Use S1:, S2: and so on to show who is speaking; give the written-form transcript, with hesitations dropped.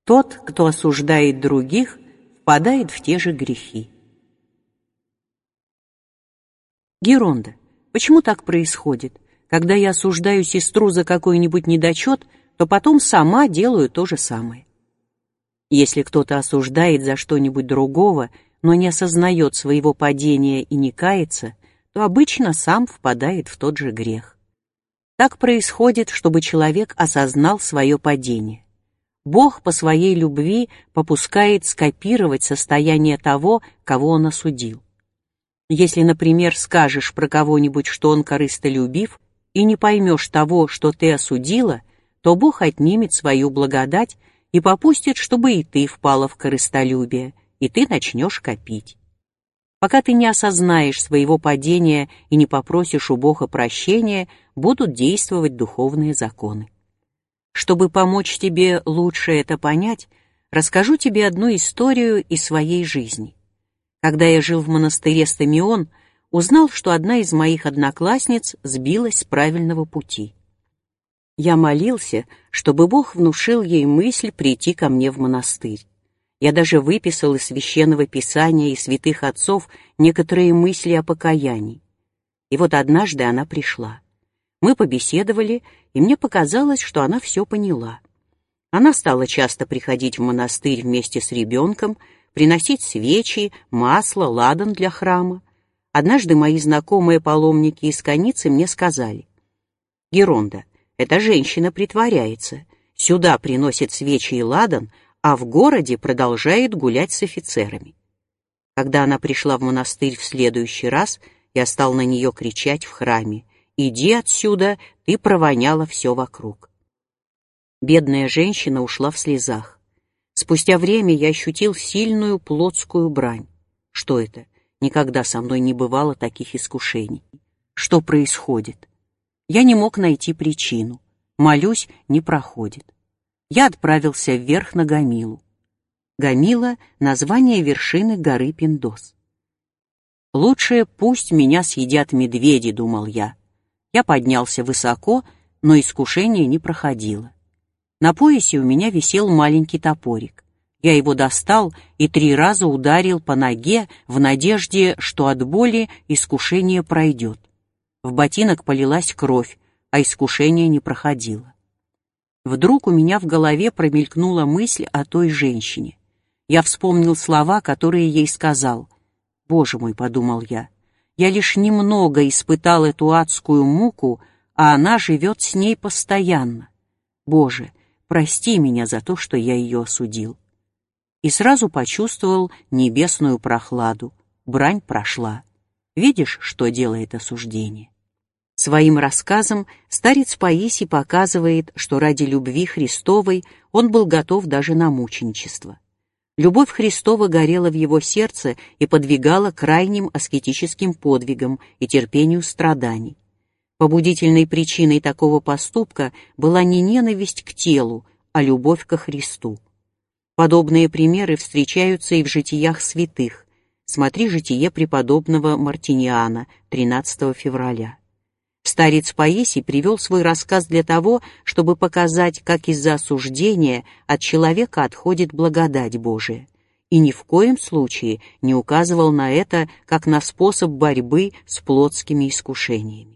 S1: Тот, кто осуждает других, впадает в те же грехи. Геронда, почему так происходит? Когда я осуждаю сестру за какой-нибудь недочет, то потом сама делаю то же самое. Если кто-то осуждает за что-нибудь другого, но не осознает своего падения и не кается, то обычно сам впадает в тот же грех. Так происходит, чтобы человек осознал свое падение. Бог по своей любви попускает скопировать состояние того, кого он осудил. Если, например, скажешь про кого-нибудь, что он корыстолюбив, и не поймешь того, что ты осудила, то Бог отнимет свою благодать и попустит, чтобы и ты впала в корыстолюбие, и ты начнешь копить. Пока ты не осознаешь своего падения и не попросишь у Бога прощения, будут действовать духовные законы. Чтобы помочь тебе лучше это понять, расскажу тебе одну историю из своей жизни. Когда я жил в монастыре Стамион, узнал, что одна из моих одноклассниц сбилась с правильного пути. Я молился, чтобы Бог внушил ей мысль прийти ко мне в монастырь. Я даже выписал из Священного Писания и святых отцов некоторые мысли о покаянии. И вот однажды она пришла. Мы побеседовали, и мне показалось, что она все поняла. Она стала часто приходить в монастырь вместе с ребенком, приносить свечи, масло, ладан для храма. Однажды мои знакомые паломники из Каницы мне сказали: «Геронда, эта женщина притворяется, сюда приносит свечи и ладан, а в городе продолжает гулять с офицерами». Когда она пришла в монастырь в следующий раз, я стал на нее кричать в храме: «Иди отсюда, ты провоняла все вокруг». Бедная женщина ушла в слезах. Спустя время я ощутил сильную плотскую брань. Что это? Никогда со мной не бывало таких искушений. Что происходит? Я не мог найти причину. Молюсь, не проходит. Я отправился вверх на Гамилу. Гамила — название вершины горы Пиндос. «Лучше пусть меня съедят медведи», — думал я. Я поднялся высоко, но искушение не проходило. На поясе у меня висел маленький топорик. Я его достал и 3 раза ударил по ноге в надежде, что от боли искушение пройдет. В ботинок полилась кровь, а искушение не проходило. Вдруг у меня в голове промелькнула мысль о той женщине. Я вспомнил слова, которые ей сказал. «Боже мой», — подумал я лишь немного испытал эту адскую муку, а она живет с ней постоянно. Боже, прости меня за то, что я ее осудил». И сразу почувствовал небесную прохладу. Брань прошла. Видишь, что делает осуждение? Своим рассказом старец Паисий показывает, что ради любви Христовой он был готов даже на мученичество. Любовь Христова горела в его сердце и подвигала к крайним аскетическим подвигам и терпению страданий. Побудительной причиной такого поступка была не ненависть к телу, а любовь ко Христу. Подобные примеры встречаются и в житиях святых. Смотри житие преподобного Мартиниана 13 февраля. Старец Паисий привел свой рассказ для того, чтобы показать, как из-за осуждения от человека отходит благодать Божия, и ни в коем случае не указывал на это как на способ борьбы с плотскими искушениями.